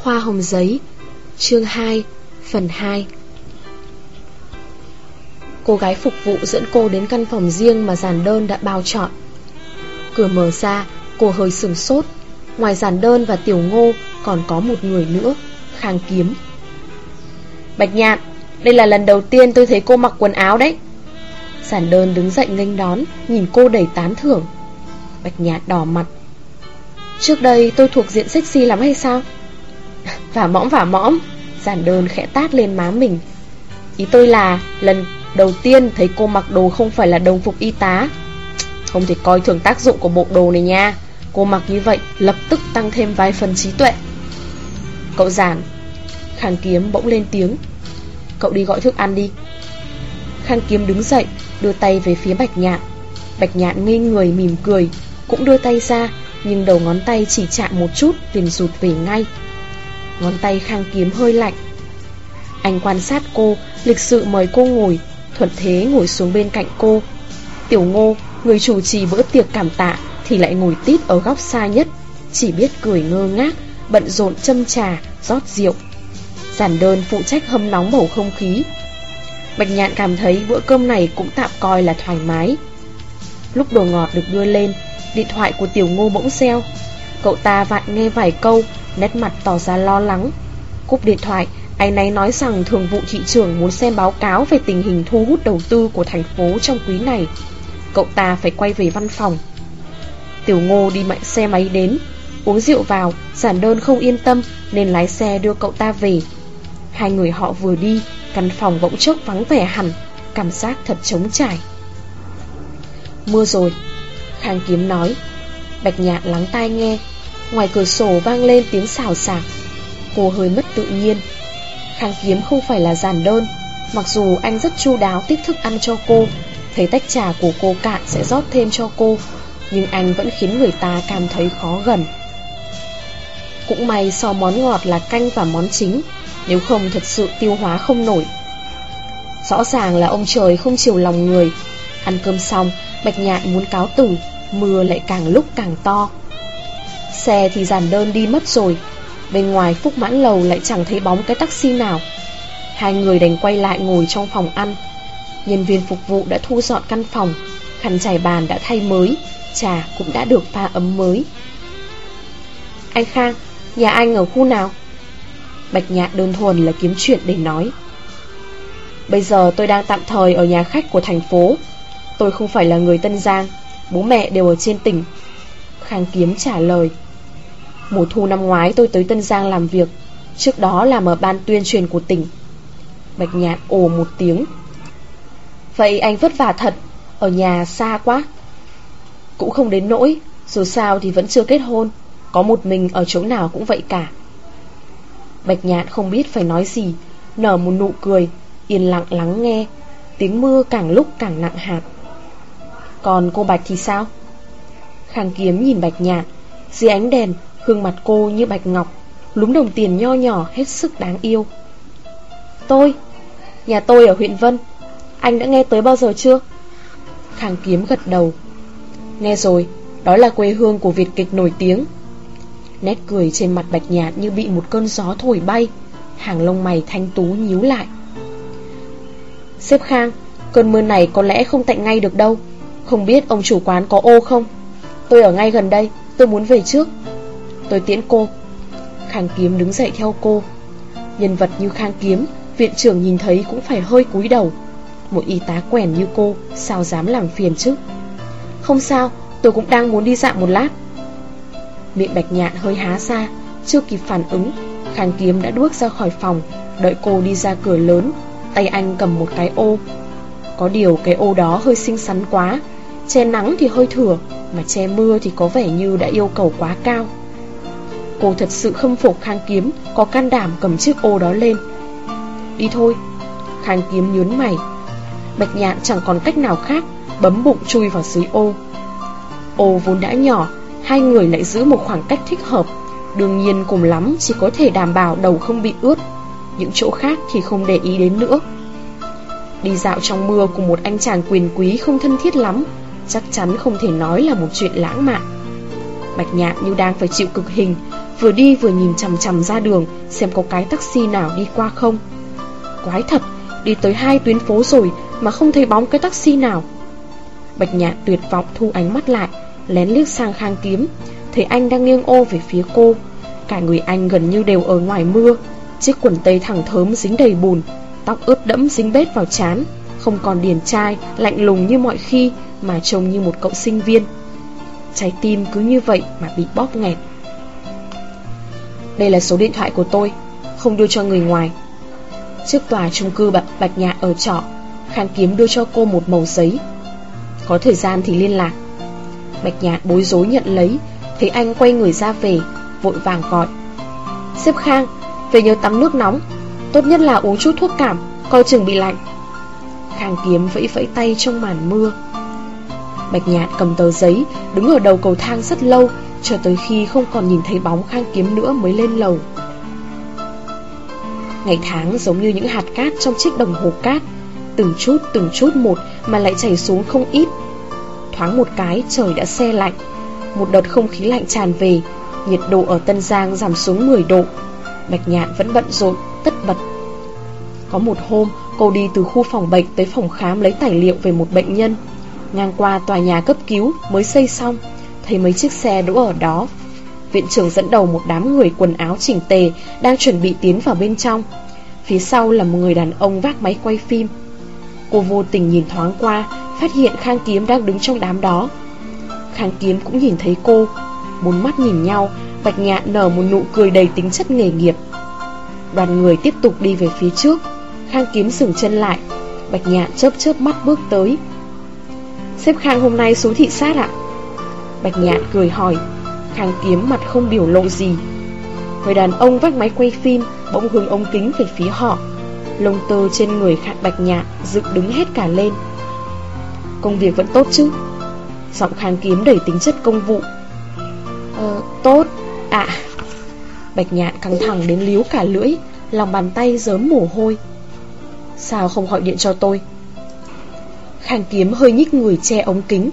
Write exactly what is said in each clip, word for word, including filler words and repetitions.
Hoa hồng giấy, chương hai, phần hai. Cô gái phục vụ dẫn cô đến căn phòng riêng mà giản đơn đã bao chọn. Cửa mở ra, cô hơi sửng sốt. Ngoài giản đơn và Tiểu Ngô còn có một người nữa, Khang Kiếm. Bạch Nhạn, đây là lần đầu tiên tôi thấy cô mặc quần áo đấy. Giản đơn đứng dậy nghênh đón, nhìn cô đầy tán thưởng. Bạch Nhạn đỏ mặt. Trước đây tôi thuộc diện sexy lắm hay sao? Vả mõm vả mõm. Giản đơn khẽ tát lên má mình. Ý tôi là lần đầu tiên thấy cô mặc đồ không phải là đồng phục y tá. Không thể coi thường tác dụng của bộ đồ này nha. Cô mặc như vậy lập tức tăng thêm vài phần trí tuệ. Cậu Giản. Khang Kiếm bỗng lên tiếng. Cậu đi gọi thức ăn đi. Khang Kiếm đứng dậy, đưa tay về phía Bạch Nhạn. Bạch Nhạn ngây người mỉm cười, cũng đưa tay ra, nhưng đầu ngón tay chỉ chạm một chút liền rụt về ngay. Ngón tay Khang Kiếm hơi lạnh. Anh quan sát cô, lịch sự mời cô ngồi, thuận thế ngồi xuống bên cạnh cô. Tiểu Ngô, người chủ trì bữa tiệc cảm tạ, thì lại ngồi tít ở góc xa nhất, chỉ biết cười ngơ ngác, bận rộn châm trà, rót rượu. Giản đơn phụ trách hâm nóng bầu không khí. Bạch Nhạn cảm thấy bữa cơm này cũng tạm coi là thoải mái. Lúc đồ ngọt được đưa lên, điện thoại của Tiểu Ngô bỗng reo. Cậu ta vặn nghe vài câu, nét mặt tỏ ra lo lắng. Cúp điện thoại, anh ấy nói rằng thường vụ thị trưởng muốn xem báo cáo về tình hình thu hút đầu tư của thành phố trong quý này. Cậu ta phải quay về văn phòng. Tiểu Ngô đi mạnh xe máy đến. Uống rượu vào, giản đơn không yên tâm nên lái xe đưa cậu ta về. Hai người họ vừa đi, căn phòng bỗng chốc vắng vẻ hẳn, cảm giác thật trống trải. Mưa rồi, Khang Kiếm nói. Bạch Nhạn lắng tai nghe. Ngoài cửa sổ vang lên tiếng xào xạc. Cô hơi mất tự nhiên. Khang Kiếm không phải là giản đơn. Mặc dù anh rất chu đáo tiếp thức ăn cho cô, thấy tách trà của cô cạn sẽ rót thêm cho cô, nhưng anh vẫn khiến người ta cảm thấy khó gần. Cũng may so món ngọt là canh và món chính, nếu không thật sự tiêu hóa không nổi. Rõ ràng là ông trời không chiều lòng người. Ăn cơm xong, Bạch Nhạn muốn cáo từ, mưa lại càng lúc càng to. Xe thì giản đơn đi mất rồi. Bên ngoài Phúc Mãn Lầu lại chẳng thấy bóng cái taxi nào. Hai người đành quay lại ngồi trong phòng ăn. Nhân viên phục vụ đã thu dọn căn phòng, khăn trải bàn đã thay mới, trà cũng đã được pha ấm mới. Anh Khang, nhà anh ở khu nào? Bạch Nhạn đơn thuần là kiếm chuyện để nói. Bây giờ tôi đang tạm thời ở nhà khách của thành phố. Tôi không phải là người Tân Giang, bố mẹ đều ở trên tỉnh. Khang Kiếm trả lời. Mùa thu năm ngoái tôi tới Tân Giang làm việc, trước đó làm ở ban tuyên truyền của tỉnh. Bạch Nhạn ồ một tiếng. Vậy anh vất vả thật, ở nhà xa quá. Cũng không đến nỗi, dù sao thì vẫn chưa kết hôn, có một mình ở chỗ nào cũng vậy cả. Bạch Nhạn không biết phải nói gì, nở một nụ cười, yên lặng lắng nghe. Tiếng mưa càng lúc càng nặng hạt. Còn cô Bạch thì sao? Khang Kiếm nhìn Bạch Nhạn. Dưới ánh đèn, gương mặt cô như bạch ngọc, lúm đồng tiền nho nhỏ hết sức đáng yêu. Tôi, nhà tôi ở huyện Vân. Anh đã nghe tới bao giờ chưa? Khang Kiếm gật đầu. Nghe rồi, đó là quê hương của Việt kịch nổi tiếng. Nét cười trên mặt Bạch Nhạn như bị một cơn gió thổi bay, hàng lông mày thanh tú nhíu lại. Sếp Khang, cơn mưa này có lẽ không tạnh ngay được đâu. Không biết ông chủ quán có ô không? Tôi ở ngay gần đây, tôi muốn về trước. Tôi tiễn cô. Khang Kiếm đứng dậy theo cô. Nhân vật như Khang Kiếm, viện trưởng nhìn thấy cũng phải hơi cúi đầu. Một y tá quèn như cô sao dám làm phiền chứ? Không sao, tôi cũng đang muốn đi dạo một lát. Miệng Bạch Nhạn hơi há ra, chưa kịp phản ứng, Khang Kiếm đã bước ra khỏi phòng. Đợi cô đi ra cửa lớn, tay anh cầm một cái ô. Có điều cái ô đó hơi xinh xắn quá, che nắng thì hơi thừa, mà che mưa thì có vẻ như đã yêu cầu quá cao. Cô thật sự khâm phục Khang Kiếm có can đảm cầm chiếc ô đó lên. Đi thôi. Khang Kiếm nhướng mày. Bạch Nhạn chẳng còn cách nào khác, bấm bụng chui vào dưới ô. Ô vốn đã nhỏ, hai người lại giữ một khoảng cách thích hợp. Đương nhiên cùng lắm chỉ có thể đảm bảo đầu không bị ướt, những chỗ khác thì không để ý đến nữa. Đi dạo trong mưa cùng một anh chàng quyền quý không thân thiết lắm, chắc chắn không thể nói là một chuyện lãng mạn. Bạch Nhạn như đang phải chịu cực hình, vừa đi vừa nhìn chằm chằm ra đường xem có cái taxi nào đi qua không. Quái thật, đi tới hai tuyến phố rồi mà không thấy bóng cái taxi nào. Bạch Nhạn tuyệt vọng thu ánh mắt lại, lén liếc sang Khang Kiếm, thấy anh đang nghiêng ô về phía cô. Cả người anh gần như đều ở ngoài mưa, chiếc quần tây thẳng thớm dính đầy bùn, tóc ướt đẫm dính bết vào trán, không còn điển trai, lạnh lùng như mọi khi, mà trông như một cậu sinh viên. Trái tim cứ như vậy mà bị bóp nghẹt. Đây là số điện thoại của tôi, không đưa cho người ngoài. Trước tòa chung cư Bạch, Bạch Nhạn ở trọ, Khang Kiếm đưa cho cô một mẩu giấy. Có thời gian thì liên lạc. Bạch Nhạn bối rối nhận lấy, thấy anh quay người ra về, vội vàng gọi. Sếp Khang, về nhớ tắm nước nóng, tốt nhất là uống chút thuốc cảm, coi chừng bị lạnh. Khang Kiếm vẫy vẫy tay trong màn mưa. Bạch Nhạn cầm tờ giấy, đứng ở đầu cầu thang rất lâu, cho tới khi không còn nhìn thấy bóng Khang Kiếm nữa mới lên lầu. Ngày tháng giống như những hạt cát trong chiếc đồng hồ cát, từng chút từng chút một mà lại chảy xuống không ít. Thoáng một cái trời đã se lạnh, một đợt không khí lạnh tràn về, nhiệt độ ở Tân Giang giảm xuống mười độ. Bạch Nhạn vẫn bận rộn, tất bật. Có một hôm, cô đi từ khu phòng bệnh tới phòng khám lấy tài liệu về một bệnh nhân. Ngang qua tòa nhà cấp cứu mới xây xong, thấy mấy chiếc xe đỗ ở đó. Viện trưởng dẫn đầu một đám người quần áo chỉnh tề đang chuẩn bị tiến vào bên trong. Phía sau là một người đàn ông vác máy quay phim. Cô vô tình nhìn thoáng qua, phát hiện Khang Kiếm đang đứng trong đám đó. Khang Kiếm cũng nhìn thấy cô. Bốn mắt nhìn nhau, Bạch Nhạn nở một nụ cười đầy tính chất nghề nghiệp. Đoàn người tiếp tục đi về phía trước. Khang Kiếm dừng chân lại. Bạch Nhạn chớp chớp mắt bước tới. Sếp Khang hôm nay xuống thị sát ạ? Bạch Nhạn cười hỏi. Khang Kiếm mặt không biểu lộ gì. Người đàn ông vác máy quay phim bỗng hướng ống kính về phía họ. Lông tơ trên người Bạch Nhạn dựng đứng hết cả lên. Công việc vẫn tốt chứ? Giọng Khang Kiếm đầy tính chất công vụ. Ờ, tốt ạ. À. Bạch Nhạn căng thẳng đến líu cả lưỡi, lòng bàn tay rớm mồ hôi. Sao không gọi điện cho tôi? Khang Kiếm hơi nhích người che ống kính.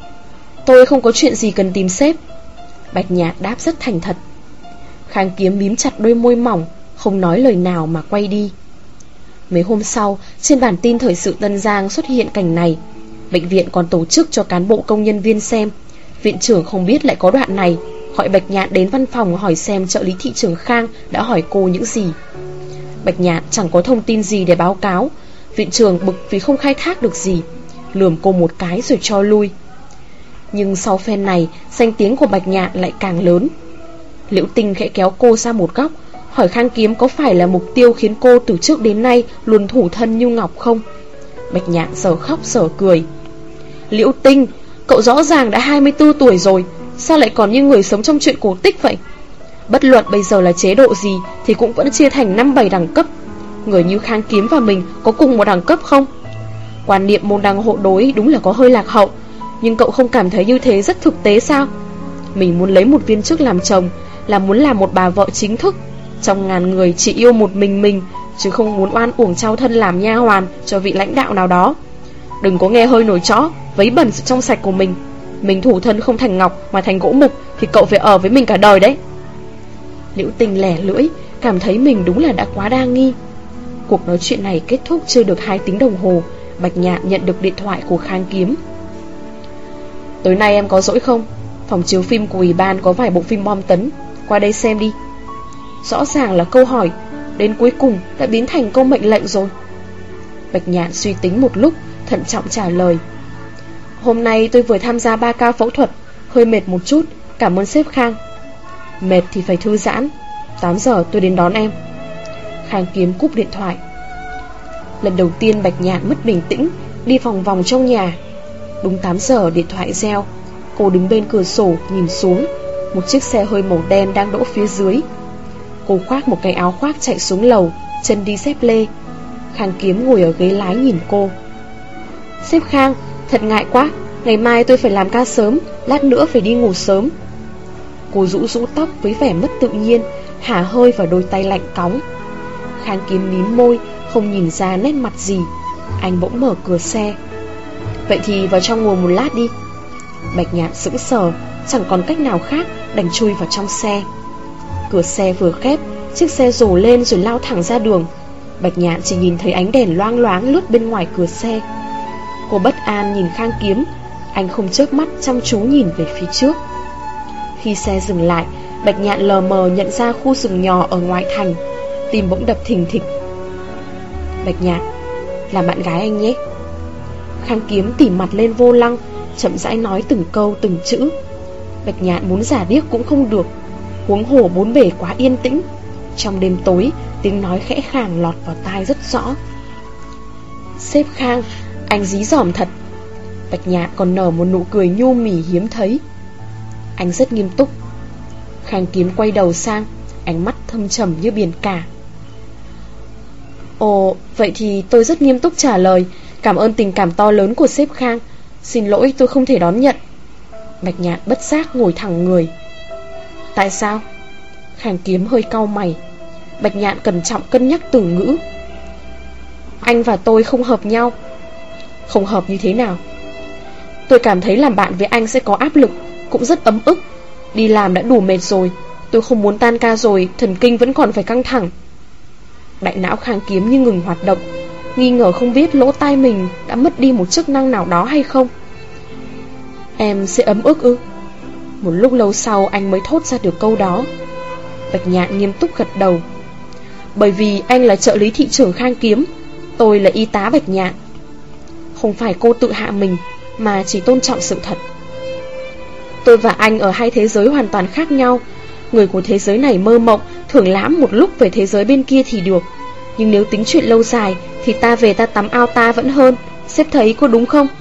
Tôi không có chuyện gì cần tìm sếp. Bạch Nhạn đáp rất thành thật. Khang Kiếm mím chặt đôi môi mỏng, không nói lời nào mà quay đi. Mấy hôm sau, trên bản tin thời sự Tân Giang xuất hiện cảnh này. Bệnh viện còn tổ chức cho cán bộ công nhân viên xem. Viện trưởng không biết lại có đoạn này, gọi Bạch Nhạn đến văn phòng hỏi xem trợ lý thị trưởng Khang đã hỏi cô những gì. Bạch Nhạn chẳng có thông tin gì để báo cáo. Viện trưởng bực vì không khai thác được gì, lườm cô một cái rồi cho lui. Nhưng sau phen này, danh tiếng của Bạch Nhạn lại càng lớn. Liễu Tinh khẽ kéo cô ra một góc, hỏi Khang Kiếm có phải là mục tiêu khiến cô từ trước đến nay luôn thủ thân như ngọc không. Bạch Nhạn giờ khóc giờ cười. Liễu Tinh, cậu rõ ràng đã hai mươi tư tuổi rồi, sao lại còn như người sống trong truyện cổ tích vậy? Bất luận bây giờ là chế độ gì thì cũng vẫn chia thành năm bảy đẳng cấp. Người như Khang Kiếm và mình có cùng một đẳng cấp không? Quan niệm môn đăng hộ đối đúng là có hơi lạc hậu, nhưng cậu không cảm thấy như thế rất thực tế sao? Mình muốn lấy một viên chức làm chồng là muốn làm một bà vợ chính thức, trong ngàn người chỉ yêu một mình mình, chứ không muốn oan uổng trao thân làm nha hoàn cho vị lãnh đạo nào đó. Đừng có nghe hơi nổi chó, vấy bẩn sự trong sạch của mình. Mình thủ thân không thành ngọc mà thành gỗ mục thì cậu phải ở với mình cả đời đấy. Liễu Tình lẻ lưỡi, cảm thấy mình đúng là đã quá đa nghi. Cuộc nói chuyện này kết thúc chưa được hai tiếng đồng hồ, Bạch Nhạn nhận được điện thoại của Khang Kiếm. Tối nay em có rỗi không? Phòng chiếu phim của ủy ban có vài bộ phim bom tấn, qua đây xem đi. Rõ ràng là câu hỏi, đến cuối cùng đã biến thành câu mệnh lệnh rồi. Bạch Nhạn suy tính một lúc, thận trọng trả lời. Hôm nay tôi vừa tham gia ba ca phẫu thuật, hơi mệt một chút, cảm ơn sếp Khang. Mệt thì phải thư giãn, tám giờ tôi đến đón em. Khang Kiếm cúp điện thoại. Lần đầu tiên Bạch Nhạn mất bình tĩnh, đi vòng vòng trong nhà. Đúng tám giờ điện thoại reo. Cô đứng bên cửa sổ nhìn xuống. Một chiếc xe hơi màu đen đang đỗ phía dưới. Cô khoác một cái áo khoác chạy xuống lầu, chân đi dép lê. Khang Kiếm ngồi ở ghế lái nhìn cô. Sếp Khang, thật ngại quá, ngày mai tôi phải làm ca sớm, lát nữa phải đi ngủ sớm. Cô rũ rũ tóc với vẻ mất tự nhiên, hả hơi vào đôi tay lạnh cóng. Khang Kiếm mím môi, không nhìn ra nét mặt gì. Anh bỗng mở cửa xe. Vậy thì vào trong ngồi một lát đi. Bạch Nhạn sững sờ, chẳng còn cách nào khác, đành chui vào trong xe. Cửa xe vừa khép, chiếc xe rồ lên rồi lao thẳng ra đường. Bạch Nhạn chỉ nhìn thấy ánh đèn loang loáng lướt bên ngoài cửa xe. Cô bất an nhìn Khang Kiếm. Anh không chớp mắt chăm chú nhìn về phía trước. Khi xe dừng lại, Bạch Nhạn lờ mờ nhận ra khu rừng nhỏ ở ngoại thành. Tim bỗng đập thình thịch. Bạch Nhạn, là bạn gái anh nhé. Khang Kiếm tỉ mặt lên vô lăng, chậm rãi nói từng câu từng chữ. Bạch Nhạn muốn giả điếc cũng không được, huống hồ bốn bề quá yên tĩnh. Trong đêm tối, tiếng nói khẽ khàng lọt vào tai rất rõ. Sếp Khang, anh dí dỏm thật. Bạch Nhạn còn nở một nụ cười nhu mì hiếm thấy. Anh rất nghiêm túc. Khang Kiếm quay đầu sang, ánh mắt thâm trầm như biển cả. Ồ, vậy thì tôi rất nghiêm túc trả lời. Cảm ơn tình cảm to lớn của sếp Khang. Xin lỗi tôi không thể đón nhận. Bạch Nhạn bất giác ngồi thẳng người. Tại sao? Khang Kiếm hơi cau mày. Bạch Nhạn cẩn trọng cân nhắc từ ngữ. Anh và tôi không hợp nhau. Không hợp như thế nào? Tôi cảm thấy làm bạn với anh sẽ có áp lực, cũng rất ấm ức. Đi làm đã đủ mệt rồi, tôi không muốn tan ca rồi, thần kinh vẫn còn phải căng thẳng. Đại não Khang Kiếm như ngừng hoạt động, nghi ngờ không biết lỗ tai mình đã mất đi một chức năng nào đó hay không. Em sẽ ấm ức ư? Một lúc lâu sau anh mới thốt ra được câu đó. Bạch Nhạn nghiêm túc gật đầu. Bởi vì anh là trợ lý thị trưởng Khang Kiếm, tôi là y tá Bạch Nhạn. Không phải cô tự hạ mình, mà chỉ tôn trọng sự thật. Tôi và anh ở hai thế giới hoàn toàn khác nhau. Người của thế giới này mơ mộng, thưởng lãm một lúc về thế giới bên kia thì được, nhưng nếu tính chuyện lâu dài thì ta về ta tắm ao ta vẫn hơn. Sếp thấy có đúng không?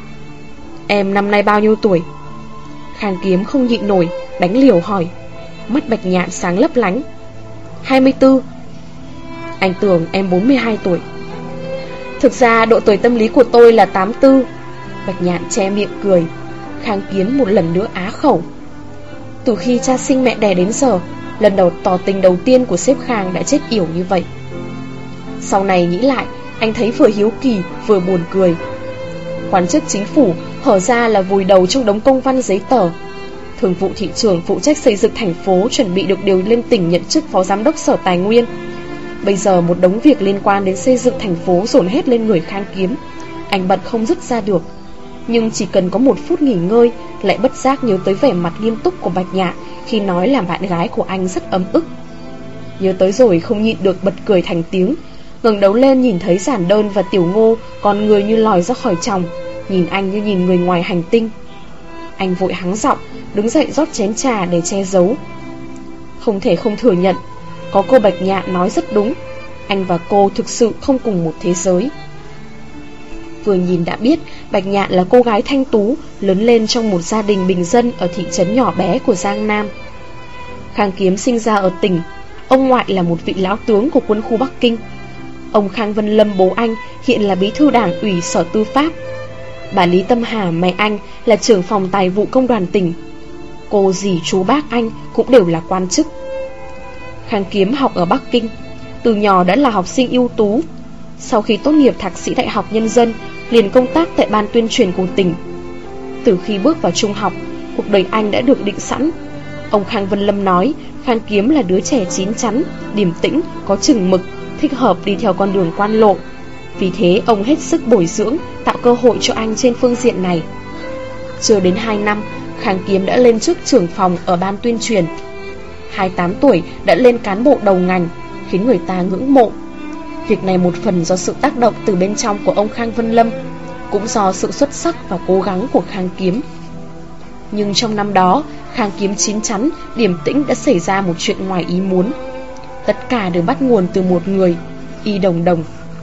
Em năm nay bao nhiêu tuổi? Khang Kiếm không nhịn nổi, đánh liều hỏi. Mắt Bạch Nhạn sáng lấp lánh. Hai mươi tư. Anh tưởng em bốn mươi hai tuổi. Thực ra độ tuổi tâm lý của tôi là tám mươi tư. Bạch Nhạn che miệng cười. Khang Kiếm một lần nữa á khẩu. Từ khi cha sinh mẹ đẻ đến giờ, lần đầu tỏ tình đầu tiên của sếp Khang đã chết yểu như vậy. Sau này nghĩ lại, anh thấy vừa hiếu kỳ vừa buồn cười. Quan chức chính phủ hở ra là vùi đầu trong đống công văn giấy tờ. Thường vụ thị trưởng phụ trách xây dựng thành phố chuẩn bị được điều lên tỉnh nhận chức phó giám đốc sở tài nguyên. Bây giờ một đống việc liên quan đến xây dựng thành phố dồn hết lên người Khang Kiếm. Anh bận không dứt ra được. Nhưng chỉ cần có một phút nghỉ ngơi, lại bất giác nhớ tới vẻ mặt nghiêm túc của Bạch Nhạn khi nói làm bạn gái của anh rất ấm ức. Nhớ tới rồi không nhịn được bật cười thành tiếng. Ngẩng đầu lên nhìn thấy Giản Đơn và Tiểu Ngô, con người như lòi ra khỏi chòng, nhìn anh như nhìn người ngoài hành tinh. Anh vội hắng giọng, đứng dậy rót chén trà để che giấu. Không thể không thừa nhận, có cô Bạch Nhạn nói rất đúng. Anh và cô thực sự không cùng một thế giới. Vừa nhìn đã biết Bạch Nhạn là cô gái thanh tú, lớn lên trong một gia đình bình dân ở thị trấn nhỏ bé của Giang Nam. Khang Kiếm sinh ra ở tỉnh. Ông ngoại là một vị lão tướng của quân khu Bắc Kinh. Ông Khang Vân Lâm bố anh hiện là bí thư đảng ủy sở tư pháp. Bà Lý Tâm Hà mẹ anh là trưởng phòng tài vụ công đoàn tỉnh. Cô dì chú bác anh cũng đều là quan chức. Khang Kiếm học ở Bắc Kinh, từ nhỏ đã là học sinh ưu tú. Sau khi tốt nghiệp thạc sĩ Đại học Nhân dân, liền công tác tại ban tuyên truyền của tỉnh. Từ khi bước vào trung học, cuộc đời anh đã được định sẵn. Ông Khang Vân Lâm nói Khang Kiếm là đứa trẻ chín chắn, điềm tĩnh, có chừng mực, thích hợp đi theo con đường quan lộ. Vì thế ông hết sức bồi dưỡng, tạo cơ hội cho anh trên phương diện này. Chưa đến hai năm, Khang Kiếm đã lên chức trưởng phòng ở ban tuyên truyền. hai mươi tám tuổi đã lên cán bộ đầu ngành, khiến người ta ngưỡng mộ. Việc này một phần do sự tác động từ bên trong của ông Khang Vân Lâm, cũng do sự xuất sắc và cố gắng của Khang Kiếm. Nhưng trong năm đó, Khang Kiếm chín chắn, điềm tĩnh đã xảy ra một chuyện ngoài ý muốn. Tất cả đều bắt nguồn từ một người, Y Đồng Đồng.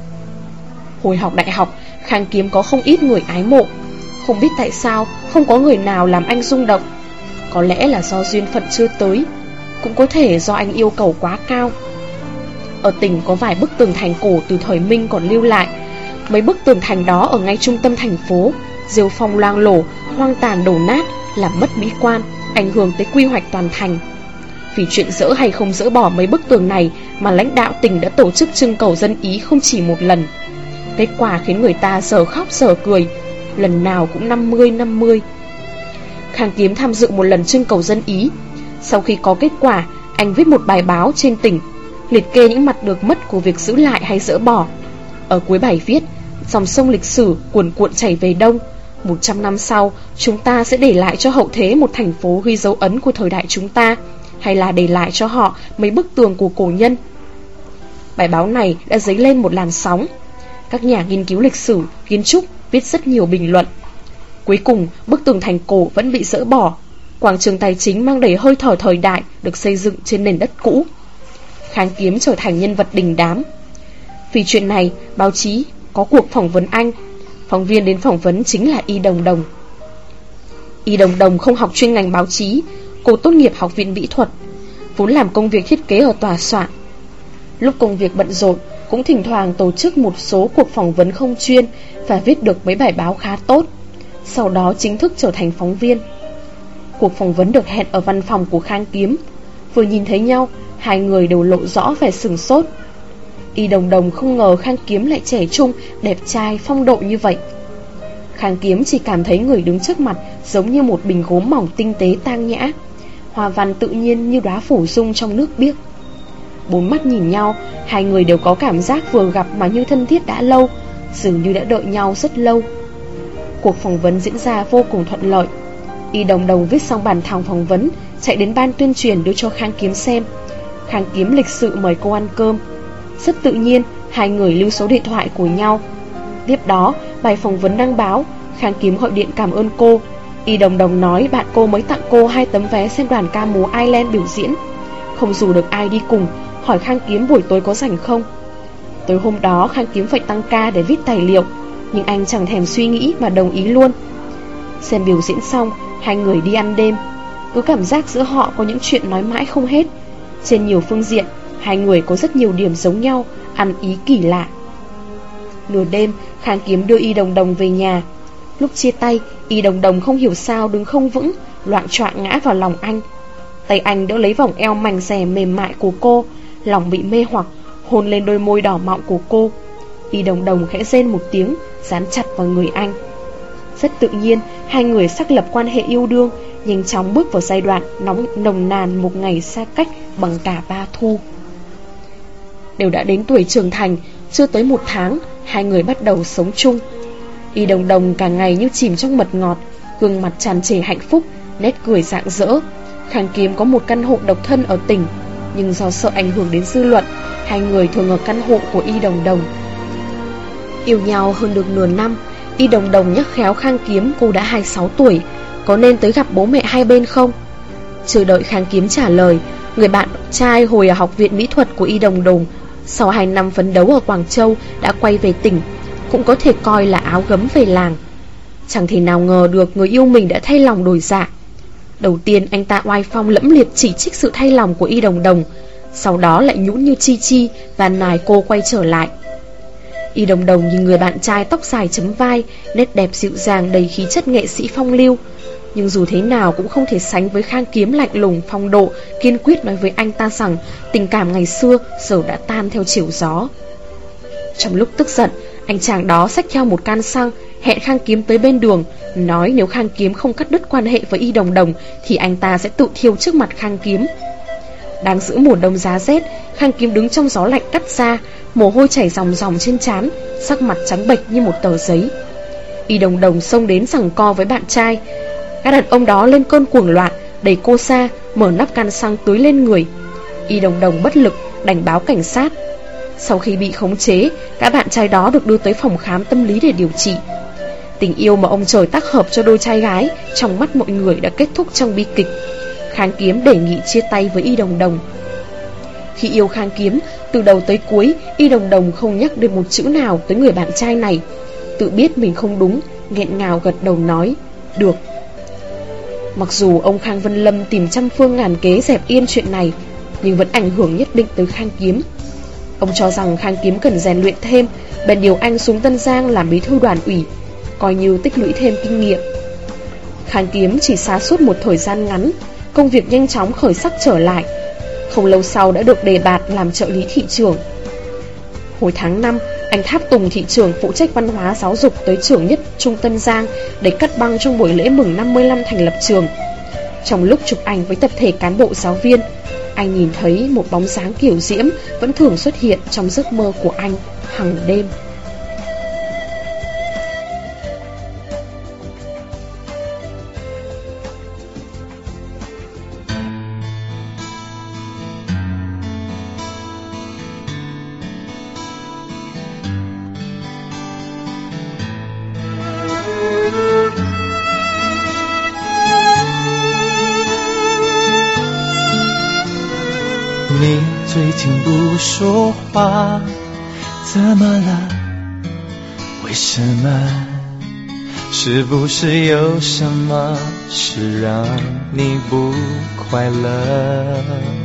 Hồi học đại học, Khang Kiếm có không ít người ái mộ. Không biết tại sao không có người nào làm anh rung động. Có lẽ là do duyên phận chưa tới, cũng có thể do anh yêu cầu quá cao. Ở tỉnh có vài bức tường thành cổ từ thời Minh còn lưu lại. Mấy bức tường thành đó ở ngay trung tâm thành phố, rêu phong loang lổ, hoang tàn đổ nát, làm mất mỹ quan, ảnh hưởng tới quy hoạch toàn thành. Vì chuyện dỡ hay không dỡ bỏ mấy bức tường này mà lãnh đạo tỉnh đã tổ chức trưng cầu dân ý không chỉ một lần. Kết quả khiến người ta giờ khóc giờ cười, lần nào cũng năm mươi năm mươi. Khang Kiếm tham dự một lần trưng cầu dân ý. Sau khi có kết quả, Anh viết một bài báo trên tỉnh, liệt kê những mặt được mất của việc giữ lại hay dỡ bỏ. Ở cuối bài viết, dòng sông lịch sử cuồn cuộn chảy về đông. Một trăm năm sau, chúng ta sẽ để lại cho hậu thế một thành phố ghi dấu ấn của thời đại chúng ta, hay là để lại cho họ mấy bức tường của cổ nhân. Bài báo này đã dấy lên một làn sóng. Các nhà nghiên cứu lịch sử, kiến trúc viết rất nhiều bình luận. Cuối cùng, bức tường thành cổ vẫn bị dỡ bỏ. Quảng trường tài chính mang đầy hơi thở thời đại được xây dựng trên nền đất cũ. Kháng Kiếm trở thành nhân vật đình đám. Vì chuyện này, báo chí có cuộc phỏng vấn anh. Phóng viên đến phỏng vấn chính là Y Đồng Đồng. Y Đồng Đồng không học chuyên ngành báo chí. Cô tốt nghiệp học viện mỹ thuật, vốn làm công việc thiết kế ở tòa soạn. Lúc công việc bận rộn, cũng thỉnh thoảng tổ chức một số cuộc phỏng vấn không chuyên và viết được mấy bài báo khá tốt. Sau đó chính thức trở thành phóng viên. Cuộc phỏng vấn được hẹn ở văn phòng của Kháng Kiếm. Vừa nhìn thấy nhau, hai người đều lộ rõ vẻ sửng sốt. Y Đồng Đồng không ngờ Kháng Kiếm lại trẻ trung, đẹp trai, phong độ như vậy. Kháng Kiếm chỉ cảm thấy người đứng trước mặt giống như một bình gốm mỏng tinh tế tang nhã, hoa văn tự nhiên như đóa phủ dung trong nước biếc. Bốn mắt nhìn nhau, hai người đều có cảm giác vừa gặp mà như thân thiết đã lâu, dường như đã đợi nhau rất lâu. Cuộc phỏng vấn diễn ra vô cùng thuận lợi. Y Đồng Đồng viết xong bản thảo phỏng vấn, chạy đến ban tuyên truyền đưa cho Kháng Kiếm xem. Kháng Kiếm lịch sự mời cô ăn cơm. Rất tự nhiên, hai người lưu số điện thoại của nhau. Tiếp đó, bài phỏng vấn đăng báo, Kháng Kiếm gọi điện cảm ơn cô. Y Đồng Đồng nói bạn cô mới tặng cô hai tấm vé xem đoàn ca múa Ireland biểu diễn. Không dù được ai đi cùng, hỏi Kháng Kiếm buổi tối có rảnh không. Tối hôm đó Kháng Kiếm phải tăng ca để viết tài liệu, nhưng anh chẳng thèm suy nghĩ mà đồng ý luôn. Xem biểu diễn xong, hai người đi ăn đêm. Cứ cảm giác giữa họ có những chuyện nói mãi không hết. Trên nhiều phương diện, hai người có rất nhiều điểm giống nhau, ăn ý kỳ lạ. Nửa đêm, Kháng Kiếm đưa Y Đồng Đồng về nhà. Lúc chia tay, Y Đồng Đồng không hiểu sao đứng không vững, loạng choạng ngã vào lòng anh. Tay anh đỡ lấy vòng eo mảnh dẻ mềm mại của cô, lòng bị mê hoặc, hôn lên đôi môi đỏ mọng của cô. Y Đồng Đồng khẽ rên một tiếng, dán chặt vào người anh. Rất tự nhiên, hai người xác lập quan hệ yêu đương, nhanh chóng bước vào giai đoạn nóng nồng nàn một ngày xa cách bằng cả ba thu. Đều đã đến tuổi trưởng thành, chưa tới một tháng, hai người bắt đầu sống chung. Y Đồng Đồng cả ngày như chìm trong mật ngọt, gương mặt tràn trề hạnh phúc, nét cười rạng rỡ. Kháng Kiếm có một căn hộ độc thân ở tỉnh, nhưng do sợ ảnh hưởng đến dư luận, hai người thường ở căn hộ của Y Đồng Đồng. Yêu nhau hơn được nửa năm, Y Đồng Đồng nhắc khéo Kháng Kiếm cô đã hai mươi sáu tuổi, có nên tới gặp bố mẹ hai bên không? Chưa đợi Kháng Kiếm trả lời, người bạn trai hồi ở học viện mỹ thuật của Y Đồng Đồng sau hai năm phấn đấu ở Quảng Châu đã quay về tỉnh, cũng có thể coi là áo gấm về làng. Chẳng thể nào ngờ được người yêu mình đã thay lòng đổi dạ. Đầu tiên anh ta oai phong lẫm liệt chỉ trích sự thay lòng của Y Đồng Đồng, sau đó lại nhũn như chi chi và nài cô quay trở lại. Y Đồng Đồng nhìn người bạn trai tóc dài chấm vai, nét đẹp dịu dàng đầy khí chất nghệ sĩ phong lưu, nhưng dù thế nào cũng không thể sánh với Kháng Kiếm lạnh lùng phong độ, kiên quyết nói với anh ta rằng tình cảm ngày xưa giờ đã tan theo chiều gió. Trong lúc tức giận, anh chàng đó xách theo một can xăng, hẹn Kháng Kiếm tới bên đường, nói nếu Kháng Kiếm không cắt đứt quan hệ với Y Đồng Đồng thì anh ta sẽ tự thiêu trước mặt Kháng Kiếm. Đang giữa mùa đông giá rét, Kháng Kiếm đứng trong gió lạnh cắt da, mồ hôi chảy ròng ròng trên trán, sắc mặt trắng bệch như một tờ giấy. Y Đồng Đồng xông đến giằng co với bạn trai. Các đàn ông đó lên cơn cuồng loạn, đẩy cô ra, mở nắp can xăng tưới lên người. Y Đồng Đồng bất lực đành báo cảnh sát. Sau khi bị khống chế, các bạn trai đó được đưa tới phòng khám tâm lý để điều trị. Tình yêu mà ông trời tác hợp cho đôi trai gái trong mắt mọi người đã kết thúc trong bi kịch. Kháng Kiếm đề nghị chia tay với Y Đồng Đồng. Khi yêu Kháng Kiếm, từ đầu tới cuối, Y Đồng Đồng không nhắc được một chữ nào tới người bạn trai này. Tự biết mình không đúng, nghẹn ngào gật đầu nói được. Mặc dù ông Khang Vân Lâm tìm trăm phương ngàn kế dẹp yên chuyện này, nhưng vẫn ảnh hưởng nhất định tới Kháng Kiếm. Ông cho rằng Kháng Kiếm cần rèn luyện thêm, bèn điều anh xuống Tân Giang làm bí thư đoàn ủy, coi như tích lũy thêm kinh nghiệm. Kháng Kiếm chỉ sa sút một thời gian ngắn, công việc nhanh chóng khởi sắc trở lại. Không lâu sau đã được đề bạt làm trợ lý thị trưởng. Hồi tháng năm, anh Tháp Tùng thị trưởng phụ trách văn hóa giáo dục tới trưởng nhất Trung Tân Giang để cắt băng trong buổi lễ mừng năm mươi năm thành lập trường. Trong lúc chụp ảnh với tập thể cán bộ giáo viên, anh nhìn thấy một bóng dáng kiều diễm vẫn thường xuất hiện trong giấc mơ của anh hằng đêm. 你最近不说话，怎么了？为什么？是不是有什么事让你不快乐？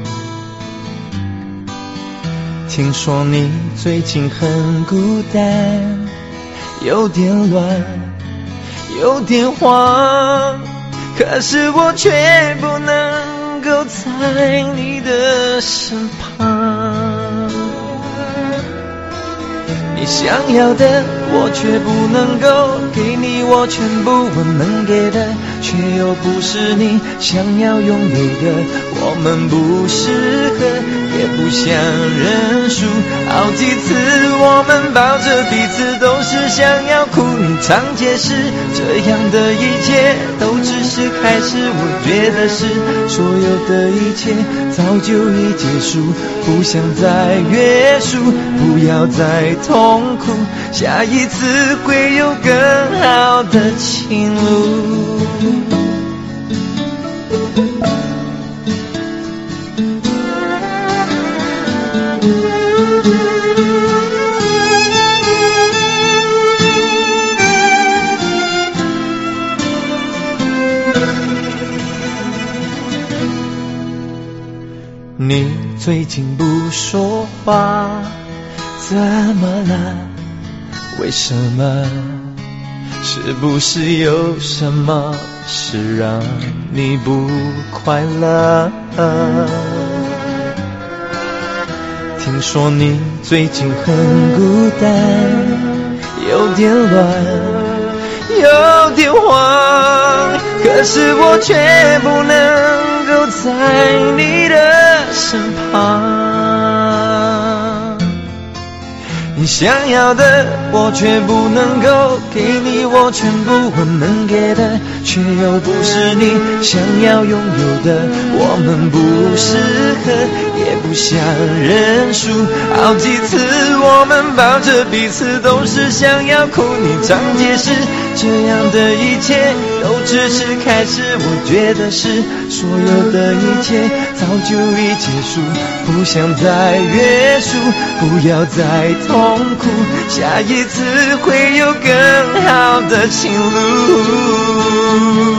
听说你最近很孤单，有点乱，有点慌，可是我却不能够在你的身旁，你想要的我却不能够给你，我全部我能给的却又不是你想要拥有的，我们不适合也不想认输，好几次我们抱着彼此都是想要哭，你常解释这样的一切都只是开始，我觉得是所有的一切早就已结束，不想再约束，不要再痛苦，下一次会有更好的情路。你最近不说话，怎么了？为什么？是不是有什么事让你不快乐？听说你最近很孤单，有点乱，有点慌，可是我却不能够在你的身旁，你想要的我却不能够给你，我全部我能给的却又不是你想要拥有的，我们不适合也不想认输，好几次我们抱着彼此都是想要哭，你常解释这样的一切都只是开始，我觉得是所有的一切早就已结束，不想再约束，不要再痛苦，下一次会有更好的情路。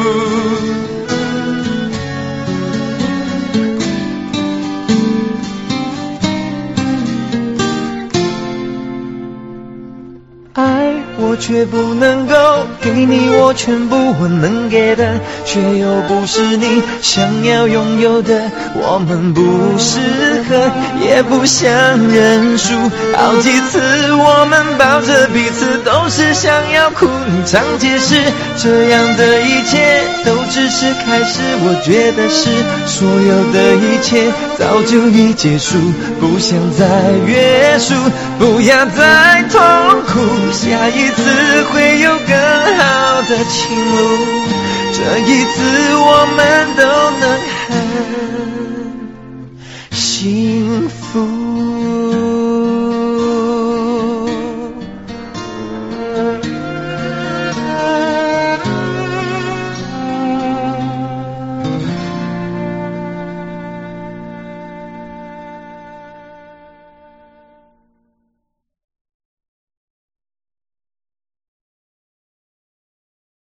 爱我却不能够给你，我全部我能给的却又不是你想要拥有的，我们不适合也不想认输，好几次我们抱着彼此都是想要哭，你常解释这样的一切都只是开始，我觉得是所有的一切早就已结束，不想再约束，不要再痛苦，下一次会有更好的情路，这一次我们都能很幸福。